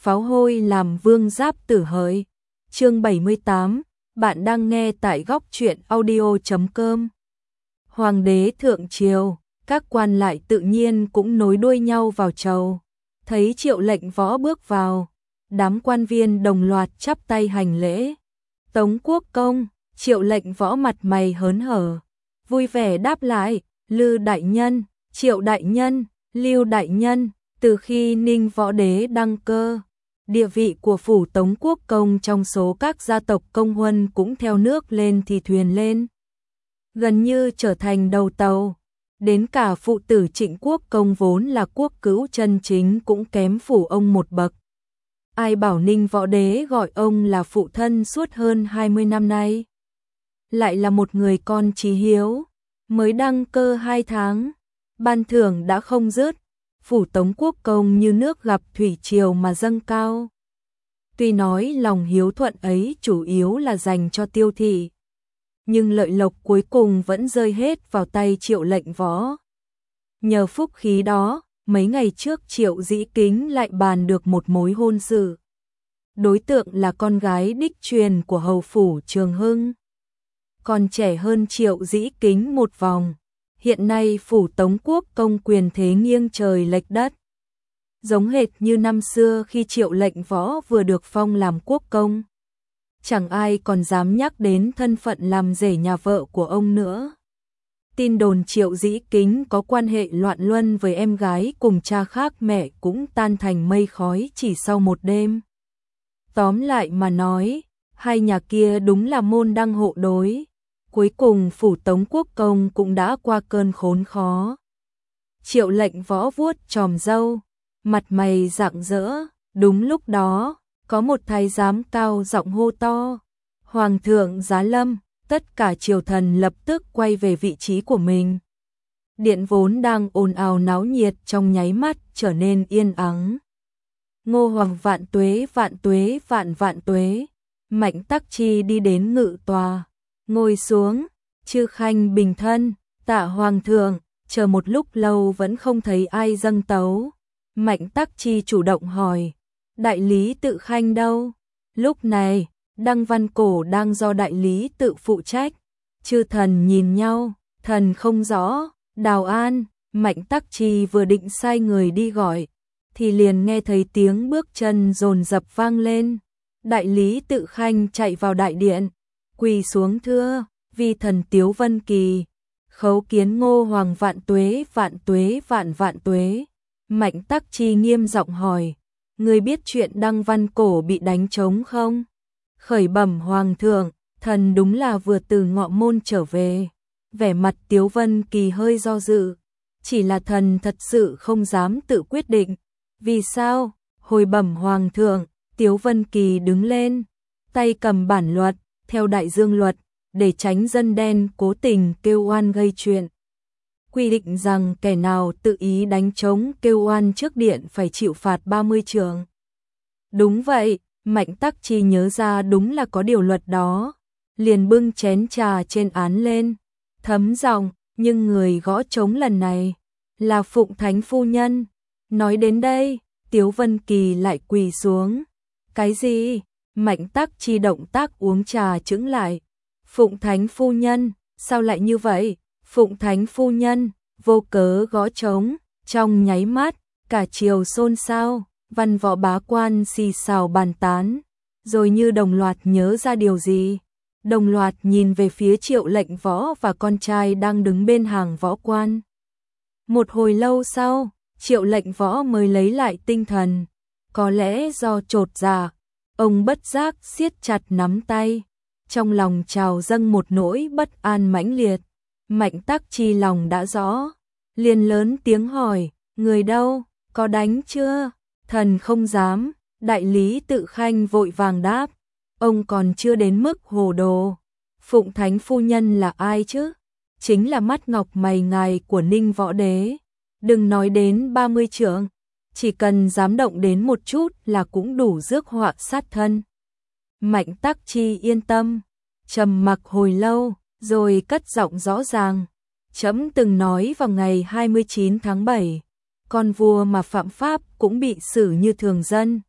pháo hôi làm vương giáp tử hỡi. Chương 78, bạn đang nghe tại góc truyện audio.com. Hoàng đế thượng triều, các quan lại tự nhiên cũng nối đuôi nhau vào chầu. Thấy Triệu Lệnh Võ bước vào, đám quan viên đồng loạt chắp tay hành lễ. Tống Quốc công, Triệu Lệnh Võ mặt mày hớn hở, vui vẻ đáp lại, Lư đại nhân, Triệu đại nhân, Lưu đại nhân. Từ khi Ninh Võ Đế đăng cơ, địa vị của phủ Tống Quốc công trong số các gia tộc công huân cũng theo nước lên thì thuyền lên, gần như trở thành đầu tàu. Đến cả phụ tử Trịnh Quốc công vốn là quốc cữu chân chính cũng kém phủ ông một bậc. Ai bảo Ninh Võ Đế gọi ông là phụ thân suốt hơn 20 năm nay. Lại là một người con chí hiếu, mới đăng cơ 2 tháng, ban thưởng đã không dứt. Phủ Tống Quốc công như nước gặp thủy triều mà dâng cao. Tuy nói lòng hiếu thuận ấy chủ yếu là dành cho Tiêu thị, nhưng lợi lộc cuối cùng vẫn rơi hết vào tay Triệu Lệnh Võ. Nhờ phúc khí đó, mấy ngày trước Triệu Dĩ Kính lại bàn được một mối hôn sự. Đối tượng là con gái đích truyền của hầu phủ Trường Hưng, còn trẻ hơn Triệu Dĩ Kính một vòng. Hiện nay phủ Tống Quốc công quyền thế nghiêng trời lệch đất, giống hệt như năm xưa khi Triệu Lệnh Võ vừa được phong làm quốc công. Chẳng ai còn dám nhắc đến thân phận làm rể nhà vợ của ông nữa. Tin đồn Triệu Dĩ Kính có quan hệ loạn luân với em gái cùng cha khác mẹ cũng tan thành mây khói chỉ sau một đêm. Tóm lại mà nói, hai nhà kia đúng là môn đăng hộ đối. Cuối cùng phủ Tống Quốc công cũng đã qua cơn khốn khó. Triệu Lệnh Võ vuốt chòm râu, mặt mày rạng rỡ. Đúng lúc đó, có một thái giám cao giọng hô to, Hoàng thượng giá lâm. Tất cả triều thần lập tức quay về vị trí của mình. Điện vốn đang ồn ào náo nhiệt trong nháy mắt trở nên yên ắng. Ngô Hoàng vạn tuế vạn tuế vạn vạn tuế. Mạnh Tắc Chi đi đến ngự tòa, ngồi xuống, chư khanh bình thân, tạ hoàng thượng. Chờ một lúc lâu vẫn không thấy ai dâng tấu. Mạnh Tắc Chi chủ động hỏi, đại lý tự khanh đâu? Lúc này, đăng văn cổ đang do đại lý tự phụ trách. Chư thần nhìn nhau, thần không rõ. Đào An. Mạnh Tắc Chi vừa định sai người đi gọi, thì liền nghe thấy tiếng bước chân dồn dập vang lên. Đại lý tự khanh chạy vào đại điện, quỳ xuống thưa, vi thần Tiếu Vân Kỳ, khấu kiến Ngô Hoàng vạn tuế vạn tuế vạn vạn tuế. Mạnh Tắc Chi nghiêm giọng hỏi, người biết chuyện đăng văn cổ bị đánh trống không? Khởi bẩm hoàng thượng, thần đúng là vừa từ Ngọ Môn trở về. Vẻ mặt Tiếu Vân Kỳ hơi do dự, chỉ là thần thật sự không dám tự quyết định. Vì sao? Hồi bẩm hoàng thượng. Tiếu Vân Kỳ đứng lên, tay cầm bản luật, theo đại dương luật, để tránh dân đen cố tình kêu oan gây chuyện. Quy định rằng kẻ nào tự ý đánh trống kêu oan trước điện phải chịu phạt 30 trượng. Đúng vậy, Mạnh Tắc Chi nhớ ra đúng là có điều luật đó, liền bưng chén trà trên án lên, thấm giọng, nhưng người gõ trống lần này là Phụng Thánh phu nhân. Nói đến đây, Tiếu Vân Kỳ lại quỳ xuống. Cái gì? Mạnh Tắc Chi động tác uống trà chững lại. Phụng Thánh phu nhân, sao lại như vậy? Phụng Thánh phu nhân, vô cớ gõ trống. Trong nháy mắt, cả triều xôn xao, văn võ bá quan xì xào bàn tán, rồi như đồng loạt nhớ ra điều gì. Đồng loạt nhìn về phía Triệu Lệnh Võ và con trai đang đứng bên hàng võ quan. Một hồi lâu sau, Triệu Lệnh Võ mới lấy lại tinh thần. Có lẽ do chột dạ, ông bất giác siết chặt nắm tay, trong lòng trào dâng một nỗi bất an mãnh liệt. Mạnh Tắc Chi lòng đã rõ, liền lớn tiếng hỏi, người đâu, có đánh chưa? Thần không dám. Đại lý tự khanh vội vàng đáp, ông còn chưa đến mức hồ đồ. Phụng Thánh phu nhân là ai chứ? Chính là mắt ngọc mày ngài của Ninh Võ Đế. Đừng nói đến 30 trượng, chỉ cần dám động đến một chút là cũng đủ rước họa sát thân. Mạnh Tắc Chi yên tâm, trầm mặc hồi lâu, rồi cất giọng rõ ràng. Trẫm từng nói vào ngày 29 tháng 7, con vua mà phạm pháp cũng bị xử như thường dân.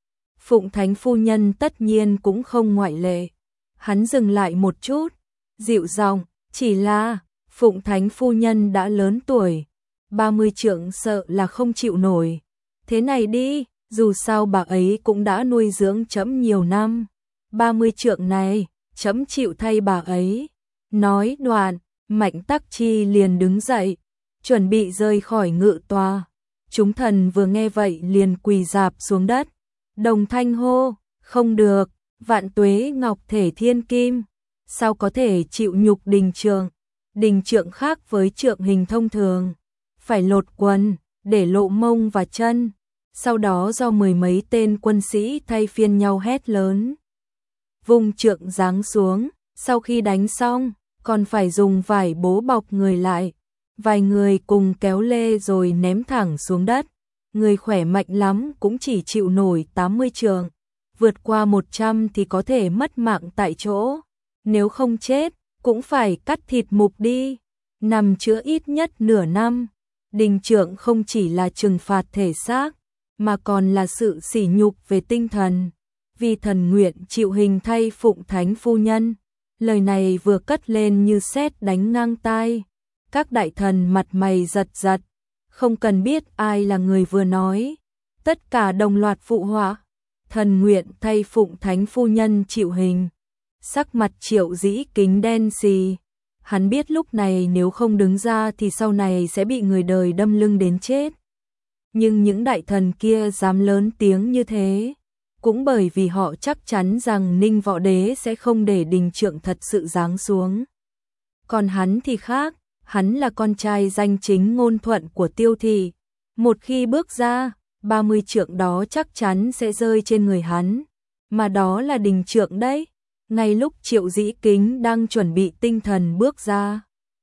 Phụng Thánh phu nhân tất nhiên cũng không ngoại lệ. Hắn dừng lại một chút, dịu giọng, chỉ là Phụng Thánh phu nhân đã lớn tuổi, 30 trượng sợ là không chịu nổi. Thế này đi, dù sao bà ấy cũng đã nuôi dưỡng trẫm nhiều năm, 30 trượng này, trẫm chịu thay bà ấy. Nói đoạn, Mạnh Tắc Chi liền đứng dậy, chuẩn bị rời khỏi ngự tòa. Chúng thần vừa nghe vậy liền quỳ rạp xuống đất, đồng thanh hô, không được, vạn tuế ngọc thể thiên kim, sao có thể chịu nhục đình trượng. Đình trượng khác với trượng hình thông thường, phải lột quần, để lộ mông và chân, sau đó do mười mấy tên quân sĩ thay phiên nhau hét lớn. Vung trượng giáng xuống, sau khi đánh xong, còn phải dùng vải bố bọc người lại. Vài người cùng kéo lê rồi ném thẳng xuống đất. Người khỏe mạnh lắm cũng chỉ chịu nổi 80 trượng, vượt qua 100 thì có thể mất mạng tại chỗ. Nếu không chết, cũng phải cắt thịt mục đi, nằm chữa ít nhất nửa năm. Đình trượng không chỉ là trừng phạt thể xác, mà còn là sự sỉ nhục về tinh thần. Vì thần nguyện chịu hình thay Phụng Thánh phu nhân. Lời này vừa cất lên như sét đánh ngang tai. Các đại thần mặt mày giật giật, không cần biết ai là người vừa nói. Tất cả đồng loạt phụ họa. Thần nguyện thay Phụng Thánh phu nhân chịu hình. Sắc mặt Triệu Dĩ Kính đen xì. Hắn biết lúc này nếu không đứng ra thì sau này sẽ bị người đời đâm lưng đến chết. Nhưng những đại thần kia dám lớn tiếng như thế, cũng bởi vì họ chắc chắn rằng Ninh Võ Đế sẽ không để đình trượng thật sự giáng xuống. Còn hắn thì khác, hắn là con trai danh chính ngôn thuận của Tiêu thị. Một khi bước ra, 30 trượng đó chắc chắn sẽ rơi trên người hắn. Mà đó là đình trượng đấy. Ngay lúc Triệu Dĩ Kính đang chuẩn bị tinh thần bước ra,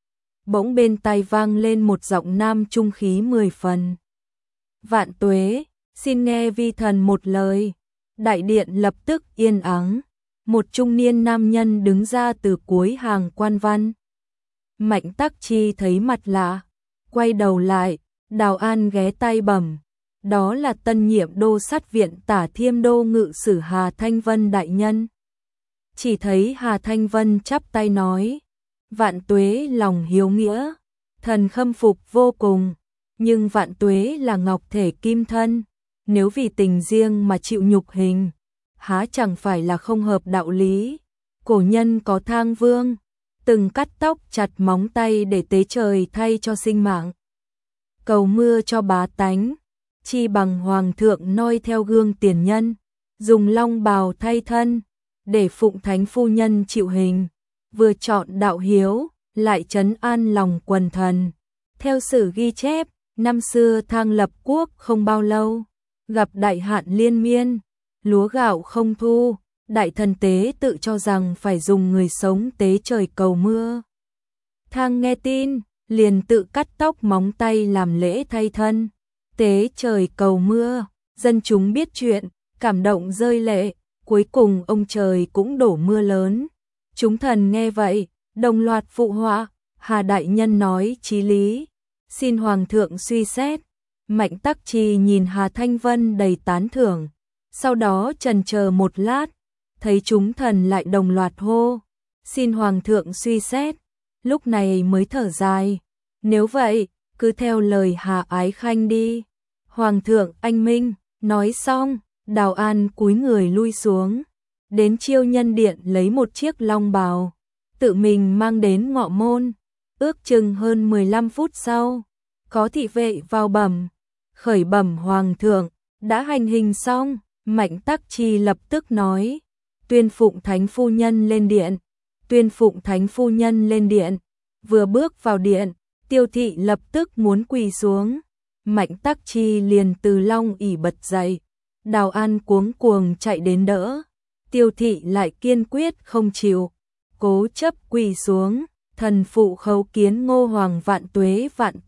bỗng bên tai vang lên một giọng nam trung khí 10 phần. Vạn tuế, xin nghe vi thần một lời. Đại điện lập tức yên ắng. Một trung niên nam nhân đứng ra từ cuối hàng quan văn. Mạnh Tắc Chi thấy mặt lạ, quay đầu lại, Đào An ghé tay bẩm, đó là tân nhiệm đô sát viện Tả Thiêm đô ngự sử Hà Thanh Vân đại nhân. Chỉ thấy Hà Thanh Vân chắp tay nói, vạn tuế lòng hiếu nghĩa, thần khâm phục vô cùng, nhưng vạn tuế là ngọc thể kim thân, nếu vì tình riêng mà chịu nhục hình, há chẳng phải là không hợp đạo lý. Cổ nhân có thang vương, từng cắt tóc chặt móng tay để tế trời thay cho sinh mạng, cầu mưa cho bá tánh, chi bằng hoàng thượng noi theo gương tiền nhân, dùng long bào thay thân, để Phụng Thánh phu nhân chịu hình, vừa chọn đạo hiếu, lại trấn an lòng quần thần. Theo sử ghi chép, năm xưa Thang lập quốc không bao lâu, gặp đại hạn liên miên, lúa gạo không thu, đại thần tế tự cho rằng phải dùng người sống tế trời cầu mưa. Thang nghe tin, liền tự cắt tóc móng tay làm lễ thay thân, tế trời cầu mưa. Dân chúng biết chuyện, cảm động rơi lệ, cuối cùng ông trời cũng đổ mưa lớn. Chúng thần nghe vậy, đồng loạt phụ họa. Hà đại nhân nói chí lý, xin hoàng thượng suy xét. Mạnh Tắc Chi nhìn Hà Thanh Vân đầy tán thưởng, sau đó chần chờ một lát, thấy chúng thần lại đồng loạt hô, xin hoàng thượng suy xét, lúc này mới thở dài, nếu vậy, cứ theo lời Hà Ái Khanh đi. Hoàng thượng anh minh. Nói xong, Đào An cúi người lui xuống, đến Chiêu Nhân điện lấy một chiếc long bào, tự mình mang đến ngọ môn. Ước chừng hơn 15 phút sau, có thị vệ vào bẩm, khởi bẩm hoàng thượng, đã hành hình xong. Mạnh Tắc Chi lập tức nói, tuyên Phụng Thánh phu nhân lên điện, tuyên Phụng Thánh phu nhân lên điện. Vừa bước vào điện, Tiêu thị lập tức muốn quỳ xuống. Mạnh Tắc Chi liền từ long ỷ bật dậy, Đào An cuống cuồng chạy đến đỡ, Tiêu thị lại kiên quyết không chịu, cố chấp quỳ xuống, thần phụ khấu kiến Ngô hoàng vạn tuế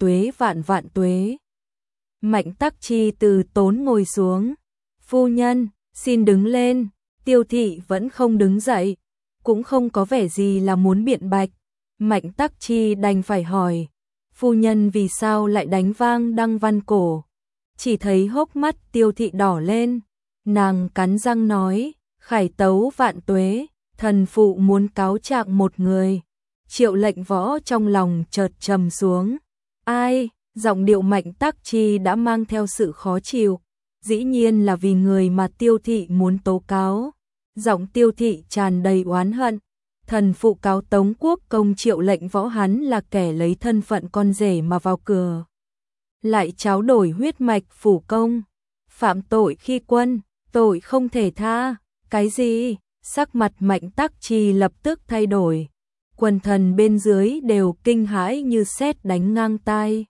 vạn tuế. Mạnh Tắc Chi từ tốn ngồi xuống, phu nhân, xin đứng lên. Tiêu thị vẫn không đứng dậy, cũng không có vẻ gì là muốn biện bạch. Mạnh Tắc Chi đành phải hỏi, phu nhân vì sao lại đánh vang đăng văn cổ? Chỉ thấy hốc mắt Tiêu thị đỏ lên, Nàng cắn răng nói, khải tấu vạn tuế, thần phụ muốn cáo trạng một người. Triệu Lệnh Võ trong lòng chợt trầm xuống. Ai? Giọng điệu Mạnh Tắc Chi đã mang theo sự khó chịu. Dĩ nhiên là vì người mà Tiêu thị muốn tố cáo. Giọng Tiêu thị tràn đầy oán hận. Thần phụ cáo Tống Quốc công Triệu Lệnh Võ, hắn là kẻ lấy thân phận con rể mà vào cửa. Lại tráo đổi huyết mạch phủ công. Phạm tội khi quân, tội không thể tha. Cái gì? Sắc mặt Mạnh Tắc Chi lập tức thay đổi. Quần thần bên dưới đều kinh hãi như sét đánh ngang tai.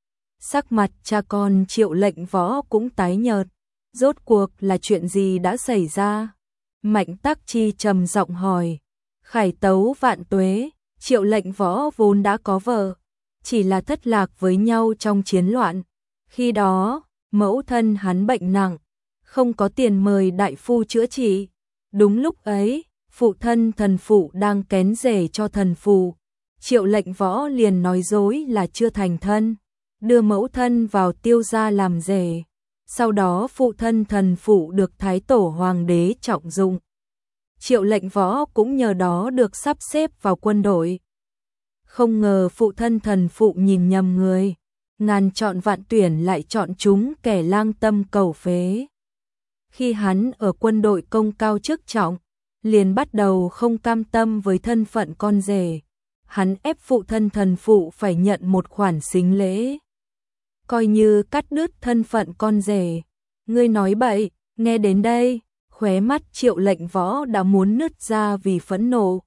Sắc mặt cha con Triệu Lệnh Võ cũng tái nhợt. Rốt cuộc là chuyện gì đã xảy ra? Mạnh Tắc Chi trầm giọng hỏi. Khải tấu vạn tuế, Triệu Lệnh Võ vốn đã có vợ, chỉ là thất lạc với nhau trong chiến loạn. Khi đó, mẫu thân hắn bệnh nặng, không có tiền mời đại phu chữa trị. Đúng lúc ấy, phụ thân thần phụ đang kén rể cho thần phụ. Triệu Lệnh Võ liền nói dối là chưa thành thân, đưa mẫu thân vào Tiêu gia làm rể. Sau đó phụ thân thần phụ được Thái Tổ Hoàng đế trọng dụng. Triệu Lệnh Võ cũng nhờ đó được sắp xếp vào quân đội. Không ngờ phụ thân thần phụ nhìn nhầm người, ngàn chọn vạn tuyển lại chọn chúng kẻ lang tâm cầu phế. Khi hắn ở quân đội công cao chức trọng, liền bắt đầu không cam tâm với thân phận con rể. Hắn ép phụ thân thần phụ phải nhận một khoản sính lễ, coi như cắt đứt thân phận con rể. Ngươi nói bậy. Nghe đến đây, khóe mắt Triệu Lệnh Võ đã muốn nứt ra vì phẫn nộ.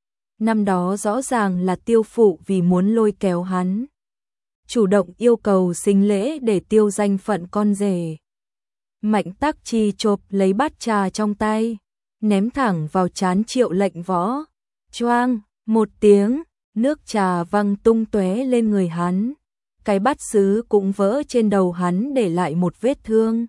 Năm đó rõ ràng là Tiêu phụ vì muốn lôi kéo hắn, chủ động yêu cầu sính lễ để tiêu danh phận con rể. Mạnh Tắc Chi chộp lấy bát trà trong tay, ném thẳng vào trán Triệu Lệnh Võ. Choang, một tiếng, nước trà văng tung tóe lên người hắn. Cái bát sứ cũng vỡ trên đầu hắn để lại một vết thương.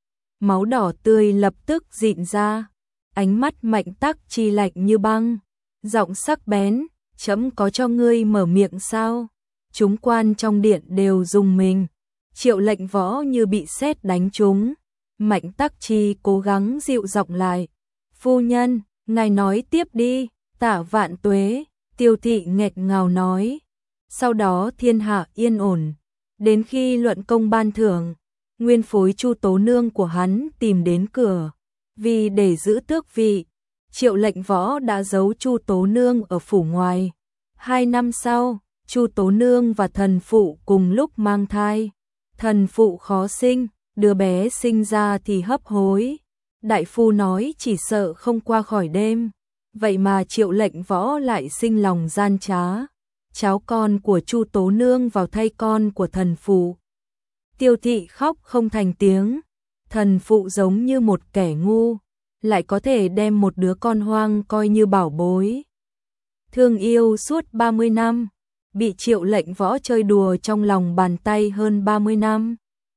Máu đỏ tươi lập tức rịn ra. Ánh mắt Mạnh Tắc Chi lạnh như băng, giọng sắc bén, chấm có cho ngươi mở miệng sao? Chúng quan trong điện đều rùng mình. Triệu Lệnh Võ như bị sét đánh trúng. Mạnh Tắc Chi cố gắng dịu giọng lại. Phu nhân, ngài nói tiếp đi. Tạ vạn tuế, Tiêu thị nghẹt ngào nói. Sau đó thiên hạ yên ổn. Đến khi luận công ban thưởng, nguyên phối Chu Tố Nương của hắn tìm đến cửa. Vì để giữ tước vị, Triệu Lệnh Võ đã giấu Chu Tố Nương ở phủ ngoài. 2 năm sau, Chu Tố Nương và thần phụ cùng lúc mang thai. Thần phụ khó sinh, đứa bé sinh ra thì hấp hối. Đại phu nói chỉ sợ không qua khỏi đêm. Vậy mà Triệu Lệnh Võ lại sinh lòng gian trá. Cháu con của Chu Tố Nương vào thay con của thần phụ. Tiêu thị khóc không thành tiếng. Thần phụ giống như một kẻ ngu, lại có thể đem một đứa con hoang coi như bảo bối. Thương yêu suốt 30 năm, bị Triệu Lệnh Võ chơi đùa trong lòng bàn tay hơn 30 năm.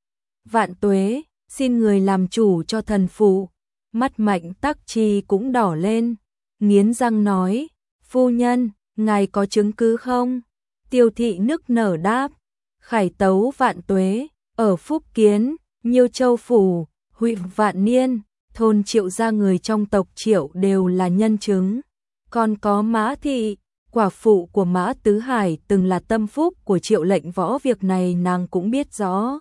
Vạn tuế, xin người làm chủ cho thần phụ. Mắt Mạnh Tắc Chi cũng đỏ lên, nghiến răng nói, phu nhân, ngài có chứng cứ không? Tiêu thị nức nở đáp, khải tấu vạn tuế, ở Phúc Kiến, Nhiêu Châu phủ, huyện Vạn Niên, thôn Triệu gia người trong tộc Triệu đều là nhân chứng. Còn có Mã thị, quả phụ của Mã Tứ Hải từng là tâm phúc của Triệu Lệnh Võ, việc này nàng cũng biết rõ.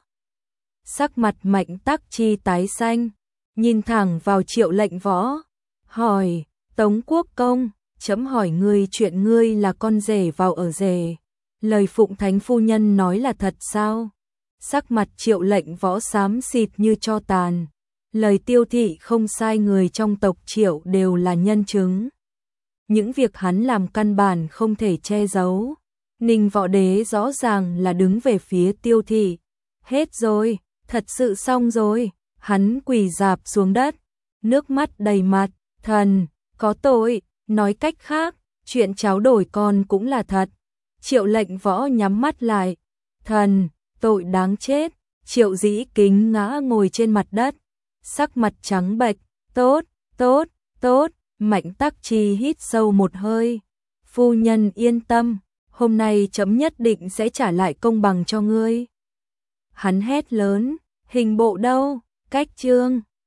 Sắc mặt Mạnh Tắc Chi tái xanh, nhìn thẳng vào Triệu Lệnh Võ, hỏi, Tống Quốc công, chấm hỏi ngươi chuyện ngươi là con rể vào ở rể. Lời Phụng Thánh phu nhân nói là thật sao? Sắc mặt Triệu Lệnh Võ xám xịt như tro tàn. Lời Tiêu thị không sai, người trong tộc Triệu đều là nhân chứng. Những việc hắn làm căn bản không thể che giấu. Ninh Võ Đế rõ ràng là đứng về phía Tiêu thị. Hết rồi, thật sự xong rồi. Hắn quỳ rạp xuống đất, nước mắt đầy mặt. Thần, có tội. Nói cách khác, chuyện cháu đổi con cũng là thật. Triệu Lệnh Võ nhắm mắt lại. Thần, tội đáng chết. Triệu Dĩ Kính ngã ngồi trên mặt đất, sắc mặt trắng bệch. Tốt, tốt, tốt. Mạnh Tắc Chi hít sâu một hơi. Phu nhân yên tâm, hôm nay chấm nhất định sẽ trả lại công bằng cho ngươi. Hắn hét lớn, hình bộ đâu? Cách chương